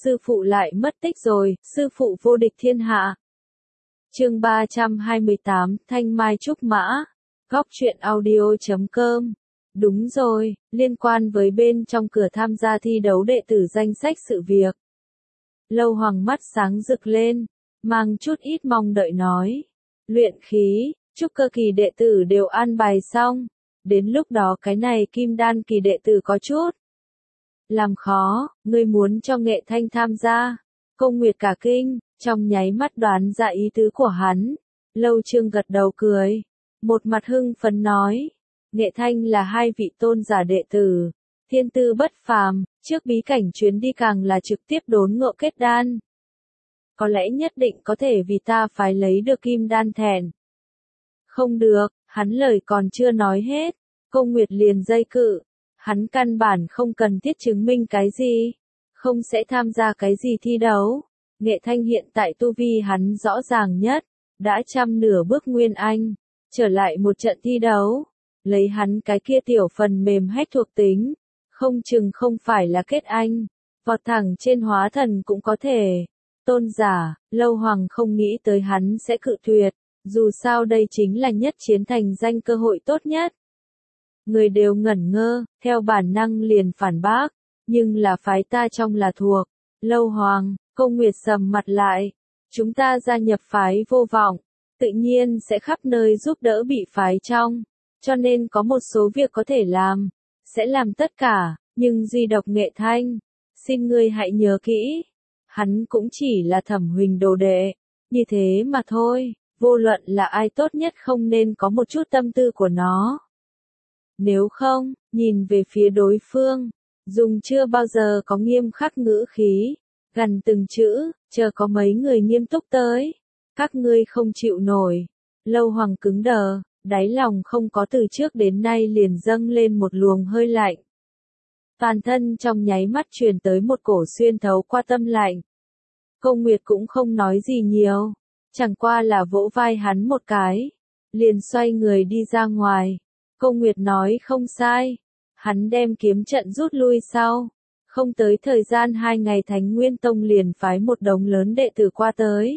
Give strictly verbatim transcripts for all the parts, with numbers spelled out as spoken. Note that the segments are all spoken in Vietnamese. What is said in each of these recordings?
sư phụ lại mất tích rồi, sư phụ vô địch thiên hạ. Chương ba trăm hai mươi tám, Thanh Mai Trúc Mã. Góc truyện audio chấm com. Đúng rồi, liên quan với bên trong cửa tham gia thi đấu đệ tử danh sách sự việc. Lâu Hoàng mắt sáng rực lên, mang chút ít mong đợi nói. Luyện khí, trúc cơ kỳ đệ tử đều an bài xong. Đến lúc đó cái này kim đan kỳ đệ tử có chút làm khó, ngươi muốn cho Nghệ Thanh tham gia. Công Nguyệt cả kinh, trong nháy mắt đoán ra ý tứ của hắn. Lâu Trương gật đầu cười, một mặt hưng phấn nói. Nghệ Thanh là hai vị tôn giả đệ tử, thiên tư bất phàm, trước bí cảnh chuyến đi càng là trực tiếp đốn ngộ kết đan. Có lẽ nhất định có thể vì ta phải lấy được kim đan thẹn. Không được, hắn lời còn chưa nói hết, Công Nguyệt liền dây cự. Hắn căn bản không cần thiết chứng minh cái gì, không sẽ tham gia cái gì thi đấu. Nghệ Thanh hiện tại tu vi hắn rõ ràng nhất, đã trăm nửa bước nguyên anh, trở lại một trận thi đấu, lấy hắn cái kia tiểu phần mềm hách thuộc tính, không chừng không phải là kết anh, vọt thẳng trên hóa thần cũng có thể. Tôn giả, Lâu Hoàng không nghĩ tới hắn sẽ cự tuyệt, dù sao đây chính là nhất chiến thành danh cơ hội tốt nhất. Người đều ngẩn ngơ, theo bản năng liền phản bác, nhưng là phái ta trong là thuộc. Lâu Hoàng, Công Nguyệt sầm mặt lại, chúng ta gia nhập phái vô vọng, tự nhiên sẽ khắp nơi giúp đỡ bị phái trong, cho nên có một số việc có thể làm, sẽ làm tất cả, nhưng duy độc Nghệ Thanh, xin ngươi hãy nhớ kỹ, hắn cũng chỉ là Thẩm Huỳnh đồ đệ, như thế mà thôi, vô luận là ai tốt nhất không nên có một chút tâm tư của nó. Nếu không, nhìn về phía đối phương, dùng chưa bao giờ có nghiêm khắc ngữ khí, gần từng chữ, chờ có mấy người nghiêm túc tới, các ngươi không chịu nổi. Lâu Hoàng cứng đờ, đáy lòng không có từ trước đến nay liền dâng lên một luồng hơi lạnh. Toàn thân trong nháy mắt truyền tới một cổ xuyên thấu qua tâm lạnh. Công Nguyệt cũng không nói gì nhiều, chẳng qua là vỗ vai hắn một cái, liền xoay người đi ra ngoài. Công Nguyệt nói không sai, hắn đem kiếm trận rút lui sau, không tới thời gian hai ngày Thánh Nguyên Tông liền phái một đống lớn đệ tử qua tới.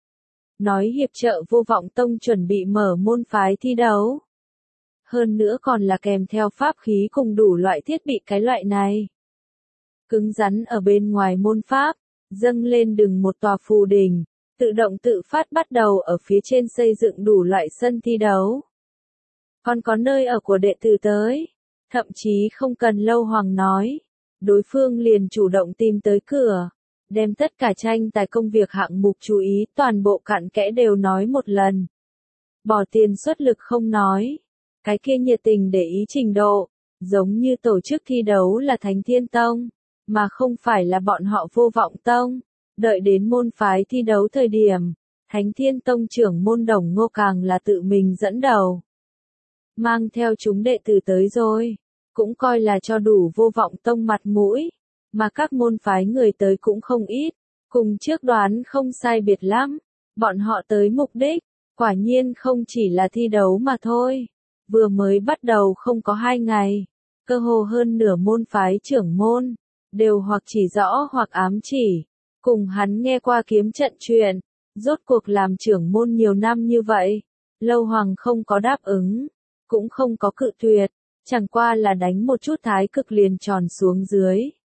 Nói hiệp trợ Vô Vọng Tông chuẩn bị mở môn phái thi đấu. Hơn nữa còn là kèm theo pháp khí cùng đủ loại thiết bị cái loại này. Cứng rắn ở bên ngoài môn pháp, dâng lên đừng một tòa phù đỉnh, tự động tự phát bắt đầu ở phía trên xây dựng đủ loại sân thi đấu. Còn có nơi ở của đệ tử tới, thậm chí không cần Lâu Hoàng nói, đối phương liền chủ động tìm tới cửa, đem tất cả tranh tài công việc hạng mục chú ý toàn bộ cặn kẽ đều nói một lần. Bỏ tiền xuất lực không nói, cái kia nhiệt tình để ý trình độ, giống như tổ chức thi đấu là Thánh Thiên Tông, mà không phải là bọn họ Vô Vọng Tông. Đợi đến môn phái thi đấu thời điểm, Thánh Thiên Tông trưởng môn Đồng Ngô càng là tự mình dẫn đầu. Mang theo chúng đệ tử tới rồi, cũng coi là cho đủ Vô Vọng Tông mặt mũi, mà các môn phái người tới cũng không ít, cùng trước đoán không sai biệt lắm, bọn họ tới mục đích, quả nhiên không chỉ là thi đấu mà thôi, vừa mới bắt đầu không có hai ngày, cơ hồ hơn nửa môn phái trưởng môn, đều hoặc chỉ rõ hoặc ám chỉ, cùng hắn nghe qua kiếm trận chuyện, rốt cuộc làm trưởng môn nhiều năm như vậy, Lâu Hoàng không có đáp ứng. Cũng không có cự tuyệt, chẳng qua là đánh một chút thái cực liền tròn xuống dưới.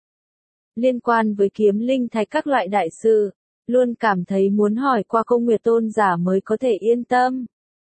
Liên quan với kiếm linh thạch các loại đại sự, luôn cảm thấy muốn hỏi qua Công Nguyệt tôn giả mới có thể yên tâm.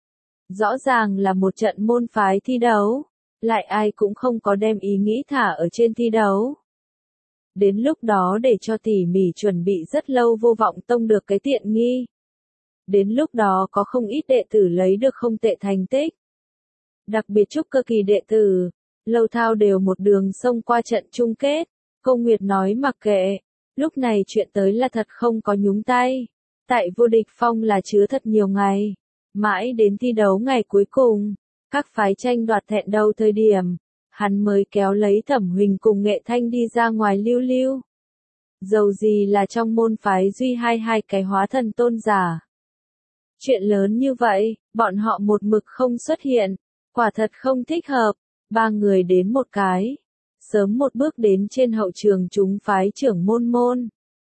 Rõ ràng là một trận môn phái thi đấu, lại ai cũng không có đem ý nghĩ thả ở trên thi đấu. Đến lúc đó để cho tỉ mỉ chuẩn bị rất lâu Vô Vọng Tông được cái tiện nghi. Đến lúc đó có không ít đệ tử lấy được không tệ thành tích. Đặc biệt trúc cơ kỳ đệ tử, Lâu Thao đều một đường xông qua trận chung kết, Công Nguyệt nói mặc kệ, lúc này chuyện tới là thật không có nhúng tay, tại vô địch phong là chứa thật nhiều ngày, mãi đến thi đấu ngày cuối cùng, các phái tranh đoạt thẹn đầu thời điểm, hắn mới kéo lấy Thẩm Huỳnh cùng Nghệ Thanh đi ra ngoài lưu lưu. Dầu gì là trong môn phái duy hai hai cái hóa thần tôn giả. Chuyện lớn như vậy, bọn họ một mực không xuất hiện. Quả thật không thích hợp, ba người đến một cái, sớm một bước đến trên hậu trường chúng phái trưởng môn môn.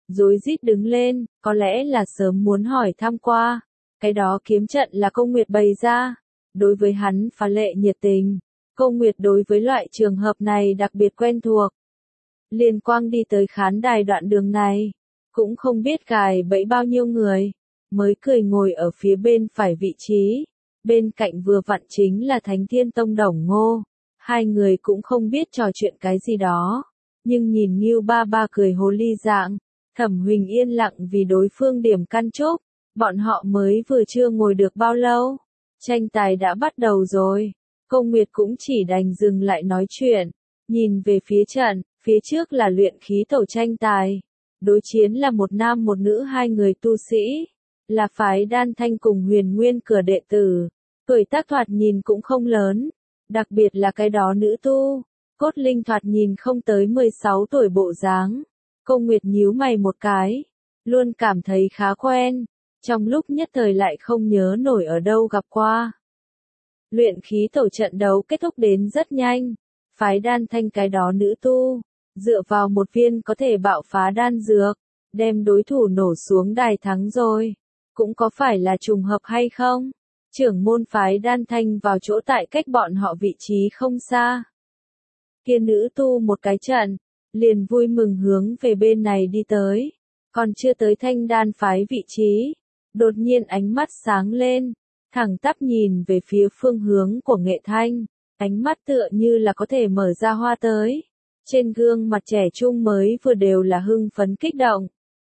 rối rít đứng lên, có lẽ là sớm muốn hỏi thăm qua. Cái đó kiếm trận là Cô Nguyệt bày ra. Đối với hắn phá lệ nhiệt tình. Cô Nguyệt đối với loại trường hợp này đặc biệt quen thuộc. Liên Quang đi tới khán đài đoạn đường này. Cũng không biết gài bẫy bao nhiêu người. Mới cười ngồi ở phía bên phải vị trí. Bên cạnh vừa vặn chính là Thánh Thiên Tông Đồng Ngô. Hai người cũng không biết trò chuyện cái gì đó. Nhưng nhìn Ngưu Ba Ba cười hồ ly dạng. Thẩm Huỳnh yên lặng vì đối phương điểm căn chốt. Bọn họ mới vừa chưa ngồi được bao lâu. Tranh tài đã bắt đầu rồi. Cô Nguyệt cũng chỉ đành dừng lại nói chuyện. Nhìn về phía trận, phía trước là luyện khí tổ tranh tài. Đối chiến là một nam một nữ hai người tu sĩ. Là phái Đan Thanh cùng Huyền Nguyên cửa đệ tử. Tuổi tác thoạt nhìn cũng không lớn. Đặc biệt là cái đó nữ tu. Cốt Linh thoạt nhìn không tới mười sáu tuổi bộ dáng. Cô Nguyệt nhíu mày một cái. Luôn cảm thấy khá quen. Trong lúc nhất thời lại không nhớ nổi ở đâu gặp qua. Luyện khí tổ trận đấu kết thúc đến rất nhanh. Phái Đan Thanh cái đó nữ tu. Dựa vào một viên có thể bạo phá đan dược. Đem đối thủ nổ xuống đài thắng rồi. Cũng có phải là trùng hợp hay không? Trưởng môn phái Đan Thanh vào chỗ tại cách bọn họ vị trí không xa. Kia nữ tu một cái trận. Liền vui mừng hướng về bên này đi tới. Còn chưa tới Thanh Đan phái vị trí. Đột nhiên ánh mắt sáng lên. Thẳng tắp nhìn về phía phương hướng của Nghệ Thanh. Ánh mắt tựa như là có thể mở ra hoa tới. Trên gương mặt trẻ trung mới vừa đều là hưng phấn kích động.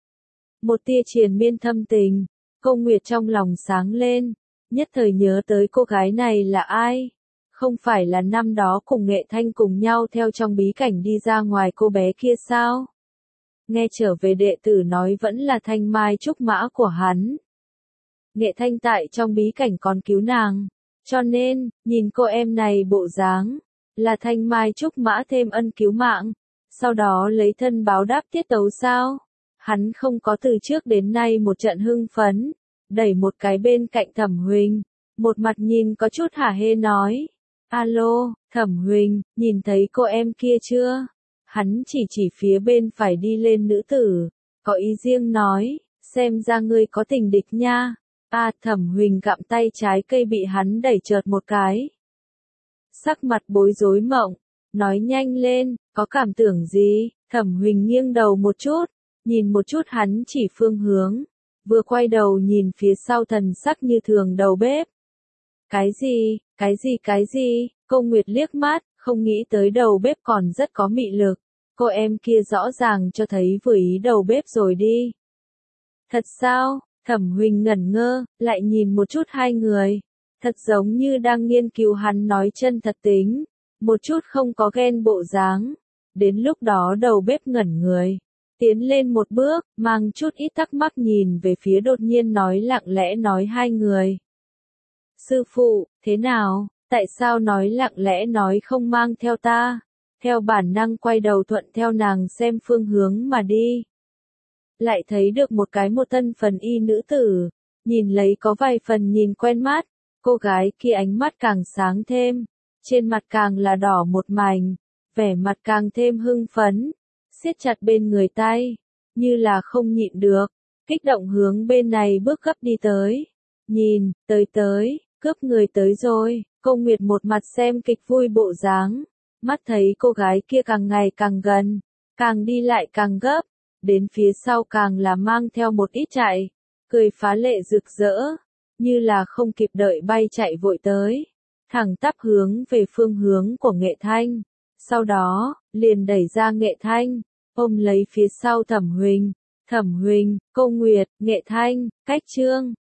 Một tia triền miên thâm tình. Cô Nguyệt trong lòng sáng lên. Nhất thời nhớ tới cô gái này là ai. Không phải là năm đó cùng Nghệ Thanh cùng nhau theo trong bí cảnh đi ra ngoài cô bé kia sao? Nghe trở về đệ tử nói vẫn là Thanh Mai trúc mã của hắn. Nghệ Thanh tại trong bí cảnh còn cứu nàng. Cho nên, nhìn cô em này bộ dáng, là Thanh Mai trúc mã thêm ân cứu mạng. Sau đó lấy thân báo đáp tiết tấu sao? Hắn không có từ trước đến nay một trận hưng phấn. Đẩy một cái bên cạnh Thẩm Huỳnh. Một mặt nhìn có chút hả hê nói. Alo, Thẩm Huỳnh, nhìn thấy cô em kia chưa? Hắn chỉ chỉ phía bên phải đi lên nữ tử. Có ý riêng nói, xem ra ngươi có tình địch nha. À, Thẩm Huỳnh gặm tay trái cây bị hắn đẩy chợt một cái. Sắc mặt bối rối mộng, nói nhanh lên, có cảm tưởng gì? Thẩm Huỳnh nghiêng đầu một chút, nhìn một chút hắn chỉ phương hướng, vừa quay đầu nhìn phía sau thần sắc như thường đầu bếp. Cái gì, cái gì cái gì? Cô Nguyệt liếc mắt, không nghĩ tới đầu bếp còn rất có mị lực. Cô em kia rõ ràng cho thấy vừa ý đầu bếp rồi đi. Thật sao? Thẩm Huỳnh ngẩn ngơ, lại nhìn một chút hai người. Thật giống như đang nghiên cứu hắn nói chân thật tính. Một chút không có ghen bộ dáng. Đến lúc đó đầu bếp ngẩn người. Tiến lên một bước, mang chút ít thắc mắc nhìn về phía đột nhiên nói lặng lẽ nói hai người. Sư phụ, thế nào? Tại sao nói lặng lẽ nói không mang theo ta? Theo bản năng quay đầu thuận theo nàng xem phương hướng mà đi. Lại thấy được một cái một thân phần y nữ tử. Nhìn lấy có vài phần nhìn quen mắt. Cô gái kia ánh mắt càng sáng thêm. Trên mặt càng là đỏ một mảnh. Vẻ mặt càng thêm hưng phấn. Siết chặt bên người tay. Như là không nhịn được. Kích động hướng bên này bước gấp đi tới. Nhìn, tới tới, cướp người tới rồi. Cô Nguyệt một mặt xem kịch vui bộ dáng. Mắt thấy cô gái kia càng ngày càng gần. Càng đi lại càng gấp. Đến phía sau càng là mang theo một ít chạy. Cười phá lệ rực rỡ. Như là không kịp đợi bay chạy vội tới. Thẳng tắp hướng về phương hướng của Nghệ Thanh. Sau đó, liền đẩy ra Nghệ Thanh. Ôm lấy phía sau Thẩm Huỳnh. Thẩm Huỳnh, Cô Nguyệt, Nghệ Thanh, Cách Trương.